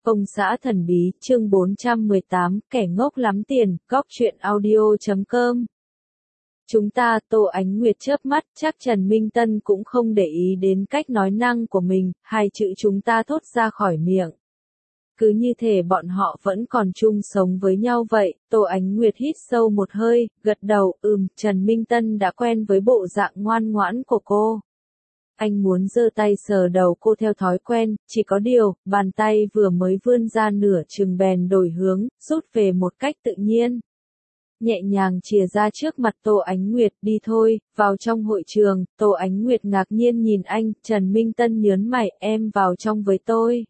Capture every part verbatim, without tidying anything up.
Công xã thần bí, chương bốn trăm mười tám, kẻ ngốc lắm tiền, góc truyện audio chấm com. Chúng ta, Tô Ánh Nguyệt chớp mắt, chắc Trần Minh Tân cũng không để ý đến cách nói năng của mình, hai chữ chúng ta thốt ra khỏi miệng. Cứ như thể bọn họ vẫn còn chung sống với nhau vậy. Tô Ánh Nguyệt hít sâu một hơi, gật đầu, ừm, Trần Minh Tân đã quen với bộ dạng ngoan ngoãn của cô. Anh muốn giơ tay sờ đầu cô theo thói quen, chỉ có điều, bàn tay vừa mới vươn ra nửa chừng bèn đổi hướng, rút về một cách tự nhiên. Nhẹ nhàng chìa ra trước mặt Tô Ánh Nguyệt, đi thôi, vào trong hội trường. Tô Ánh Nguyệt ngạc nhiên nhìn anh, Trần Minh Tân nhớn mày, em vào trong với tôi.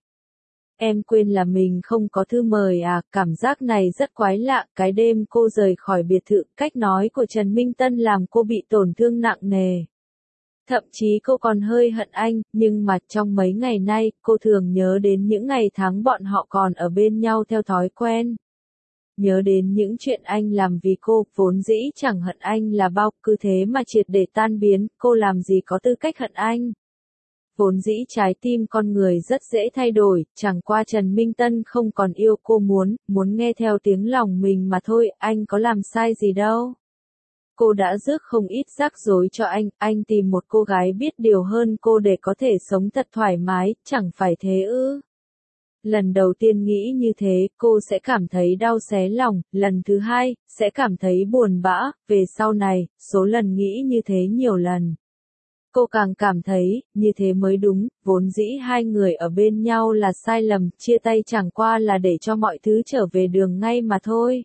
Em quên là mình không có thư mời à, cảm giác này rất quái lạ. Cái đêm cô rời khỏi biệt thự, cách nói của Trần Minh Tân làm cô bị tổn thương nặng nề. Thậm chí cô còn hơi hận anh, nhưng mà trong mấy ngày nay, cô thường nhớ đến những ngày tháng bọn họ còn ở bên nhau theo thói quen. Nhớ đến những chuyện anh làm vì cô, vốn dĩ chẳng hận anh là bao, cứ thế mà triệt để tan biến, cô làm gì có tư cách hận anh. Vốn dĩ trái tim con người rất dễ thay đổi, chẳng qua Trần Minh Tân không còn yêu cô muốn, muốn nghe theo tiếng lòng mình mà thôi, anh có làm sai gì đâu. Cô đã rước không ít rắc rối cho anh, anh tìm một cô gái biết điều hơn cô để có thể sống thật thoải mái, chẳng phải thế ư? Lần đầu tiên nghĩ như thế, cô sẽ cảm thấy đau xé lòng, lần thứ hai, sẽ cảm thấy buồn bã, về sau này, số lần nghĩ như thế nhiều lần. Cô càng cảm thấy, như thế mới đúng, vốn dĩ hai người ở bên nhau là sai lầm, chia tay chẳng qua là để cho mọi thứ trở về đường ngay mà thôi.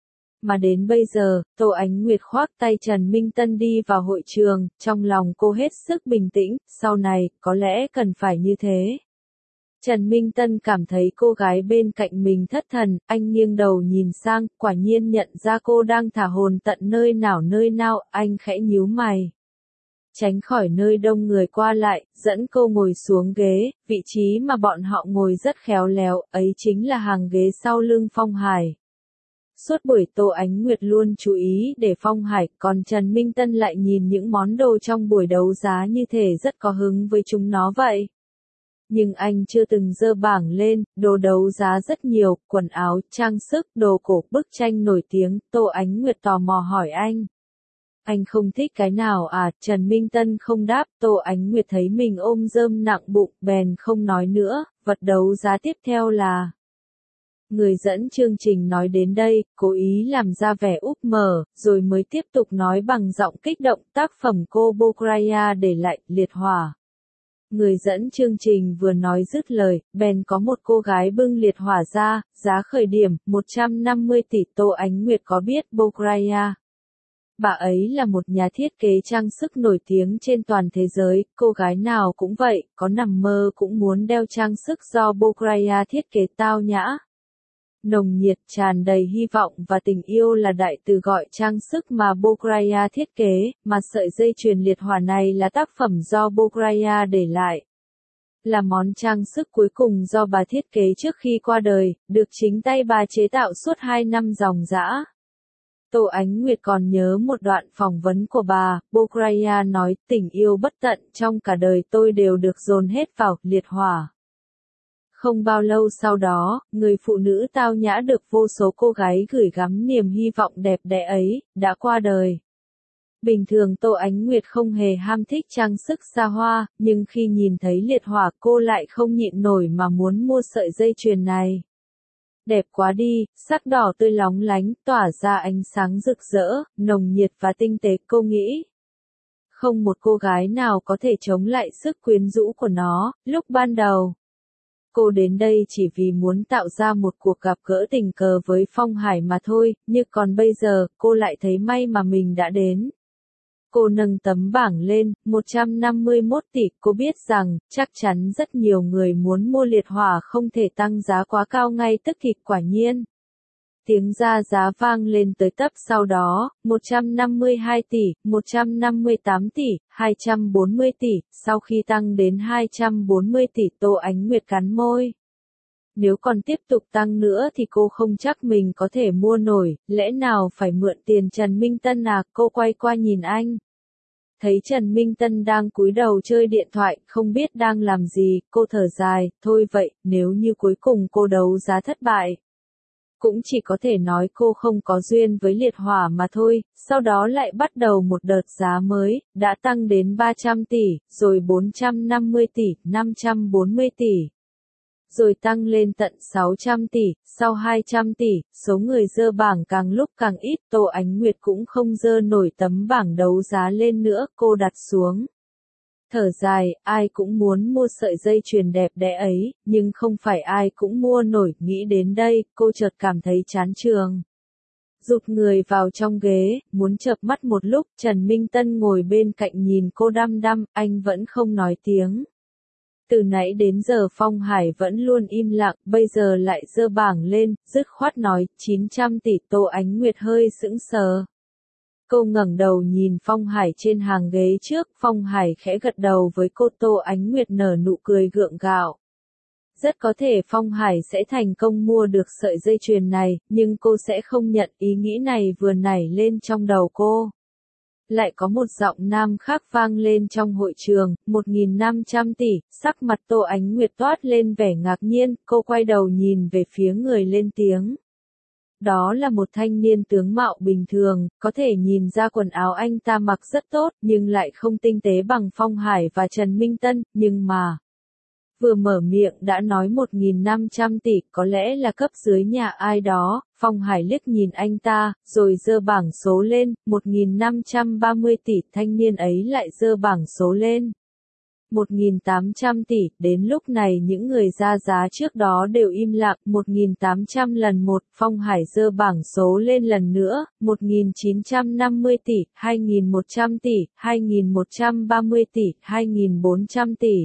Mà đến bây giờ, Tô Ánh Nguyệt khoác tay Trần Minh Tân đi vào hội trường, trong lòng cô hết sức bình tĩnh, sau này, có lẽ cần phải như thế. Trần Minh Tân cảm thấy cô gái bên cạnh mình thất thần, anh nghiêng đầu nhìn sang, quả nhiên nhận ra cô đang thả hồn tận nơi nào nơi nào, anh khẽ nhíu mày. Tránh khỏi nơi đông người qua lại, dẫn cô ngồi xuống ghế, vị trí mà bọn họ ngồi rất khéo léo, ấy chính là hàng ghế sau lưng Phong Hải. Suốt buổi Tô Ánh Nguyệt luôn chú ý để Phong Hải, còn Trần Minh Tân lại nhìn những món đồ trong buổi đấu giá như thể rất có hứng với chúng nó vậy. Nhưng anh chưa từng dơ bảng lên, đồ đấu giá rất nhiều, quần áo, trang sức, đồ cổ, bức tranh nổi tiếng, Tô Ánh Nguyệt tò mò hỏi anh. Anh không thích cái nào à, Trần Minh Tân không đáp, Tô Ánh Nguyệt thấy mình ôm rơm nặng bụng, bèn không nói nữa, vật đấu giá tiếp theo là... Người dẫn chương trình nói đến đây, cố ý làm ra vẻ úp mở, rồi mới tiếp tục nói bằng giọng kích động, tác phẩm cô Bokraya để lại, liệt hỏa. Người dẫn chương trình vừa nói dứt lời, bèn có một cô gái bưng liệt hỏa ra, giá khởi điểm, một trăm năm mươi tỷ. Tô Ánh Nguyệt có biết Bokraya. Bà ấy là một nhà thiết kế trang sức nổi tiếng trên toàn thế giới, cô gái nào cũng vậy, có nằm mơ cũng muốn đeo trang sức do Bokraya thiết kế tao nhã. Nồng nhiệt, tràn đầy hy vọng và tình yêu là đại từ gọi trang sức mà Bokraya thiết kế, mà sợi dây chuyền liệt hỏa này là tác phẩm do Bokraya để lại. Là món trang sức cuối cùng do bà thiết kế trước khi qua đời, được chính tay bà chế tạo suốt hai năm dòng dã. Tô Ánh Nguyệt còn nhớ một đoạn phỏng vấn của bà, Bokraya nói, tình yêu bất tận trong cả đời tôi đều được dồn hết vào liệt hỏa. Không bao lâu sau đó, người phụ nữ tao nhã được vô số cô gái gửi gắm niềm hy vọng đẹp đẽ ấy, đã qua đời. Bình thường Tô Ánh Nguyệt không hề ham thích trang sức xa hoa, nhưng khi nhìn thấy liệt hỏa cô lại không nhịn nổi mà muốn mua sợi dây chuyền này. Đẹp quá đi, sắc đỏ tươi lóng lánh, tỏa ra ánh sáng rực rỡ, nồng nhiệt và tinh tế, cô nghĩ. Không một cô gái nào có thể chống lại sức quyến rũ của nó, lúc ban đầu. Cô đến đây chỉ vì muốn tạo ra một cuộc gặp gỡ tình cờ với Phong Hải mà thôi, nhưng còn bây giờ, cô lại thấy may mà mình đã đến. Cô nâng tấm bảng lên, một trăm năm mươi mốt tỷ, cô biết rằng, chắc chắn rất nhiều người muốn mua liệt hỏa không thể tăng giá quá cao ngay tức thì, quả nhiên. Tiếng ra giá vang lên tới tấp sau đó, một trăm năm mươi hai tỷ, một trăm năm mươi tám tỷ, hai trăm bốn mươi tỷ, sau khi tăng đến hai trăm bốn mươi tỷ Tô Ánh Nguyệt cắn môi. Nếu còn tiếp tục tăng nữa thì cô không chắc mình có thể mua nổi, lẽ nào phải mượn tiền Trần Minh Tân à, cô quay qua nhìn anh. Thấy Trần Minh Tân đang cúi đầu chơi điện thoại, không biết đang làm gì, cô thở dài, thôi vậy, nếu như cuối cùng cô đấu giá thất bại. Cũng chỉ có thể nói cô không có duyên với liệt hỏa mà thôi, sau đó lại bắt đầu một đợt giá mới, đã tăng đến ba trăm tỷ, rồi bốn trăm năm mươi tỷ, năm trăm bốn mươi tỷ. Rồi tăng lên tận sáu trăm tỷ, sau hai trăm tỷ, số người dơ bảng càng lúc càng ít, Tô Ánh Nguyệt cũng không dơ nổi tấm bảng đấu giá lên nữa, cô đặt xuống. Thở dài, ai cũng muốn mua sợi dây chuyền đẹp đẽ ấy, nhưng không phải ai cũng mua nổi, nghĩ đến đây, cô chợt cảm thấy chán trường. Rụt người vào trong ghế, muốn chợp mắt một lúc, Trần Minh Tân ngồi bên cạnh nhìn cô đăm đăm, anh vẫn không nói tiếng. Từ nãy đến giờ Phong Hải vẫn luôn im lặng, bây giờ lại giơ bảng lên, dứt khoát nói, chín trăm tỷ. Tô Ánh Nguyệt hơi sững sờ. Cô ngẩng đầu nhìn Phong Hải trên hàng ghế trước, Phong Hải khẽ gật đầu với cô. Tô Ánh Nguyệt nở nụ cười gượng gạo. Rất có thể Phong Hải sẽ thành công mua được sợi dây chuyền này, nhưng cô sẽ không nhận. Ý nghĩ này vừa nảy lên trong đầu cô. Lại có một giọng nam khác vang lên trong hội trường, một nghìn năm trăm tỷ, sắc mặt Tô Ánh Nguyệt toát lên vẻ ngạc nhiên, cô quay đầu nhìn về phía người lên tiếng. Đó là một thanh niên tướng mạo bình thường, có thể nhìn ra quần áo anh ta mặc rất tốt, nhưng lại không tinh tế bằng Phong Hải và Trần Minh Tân, nhưng mà... Vừa mở miệng đã nói một nghìn năm trăm tỷ, có lẽ là cấp dưới nhà ai đó. Phong Hải liếc nhìn anh ta, rồi giơ bảng số lên, một nghìn năm trăm ba mươi tỷ, thanh niên ấy lại giơ bảng số lên. một nghìn tám trăm tỷ, đến lúc này những người ra giá trước đó đều im lặng, một nghìn tám trăm lần một, Phong Hải giơ bảng số lên lần nữa, một nghìn chín trăm năm mươi tỷ, hai nghìn một trăm tỷ, hai nghìn một trăm ba mươi tỷ, hai nghìn bốn trăm tỷ.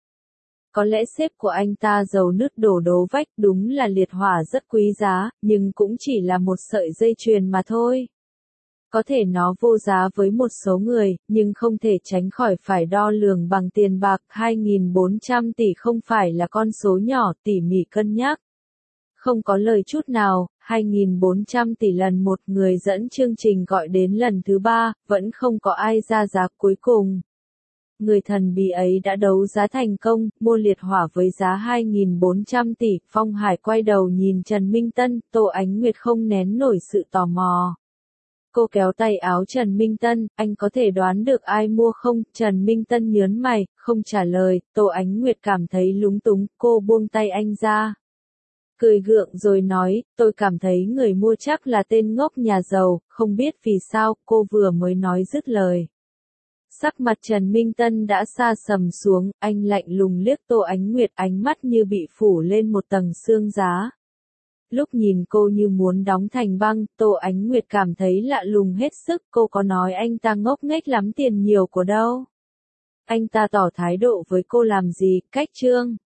Có lẽ sếp của anh ta giàu nứt đổ đố vách, đúng là liệt hỏa rất quý giá, nhưng cũng chỉ là một sợi dây chuyền mà thôi. Có thể nó vô giá với một số người, nhưng không thể tránh khỏi phải đo lường bằng tiền bạc. hai nghìn bốn trăm tỷ không phải là con số nhỏ, tỉ mỉ cân nhắc. Không có lời chút nào, hai nghìn bốn trăm tỷ lần một, người dẫn chương trình gọi đến lần thứ ba, vẫn không có ai ra giá cuối cùng. Người thần bí ấy đã đấu giá thành công, mua liệt hỏa với giá hai nghìn bốn trăm tỷ. Phong Hải quay đầu nhìn Trần Minh Tân, Tô Ánh Nguyệt không nén nổi sự tò mò. Cô kéo tay áo Trần Minh Tân, anh có thể đoán được ai mua không? Trần Minh Tân nhớn mày, không trả lời. Tô Ánh Nguyệt cảm thấy lúng túng, cô buông tay anh ra. Cười gượng rồi nói, tôi cảm thấy người mua chắc là tên ngốc nhà giàu, không biết vì sao, cô vừa mới nói dứt lời. Sắc mặt Trần Minh Tân đã sa sầm xuống, anh lạnh lùng liếc Tô Ánh Nguyệt, ánh mắt như bị phủ lên một tầng sương giá. Lúc nhìn cô như muốn đóng thành băng, Tô Ánh Nguyệt cảm thấy lạ lùng hết sức, cô có nói anh ta ngốc nghếch lắm tiền nhiều của đâu. Anh ta tỏ thái độ với cô làm gì, cách trương.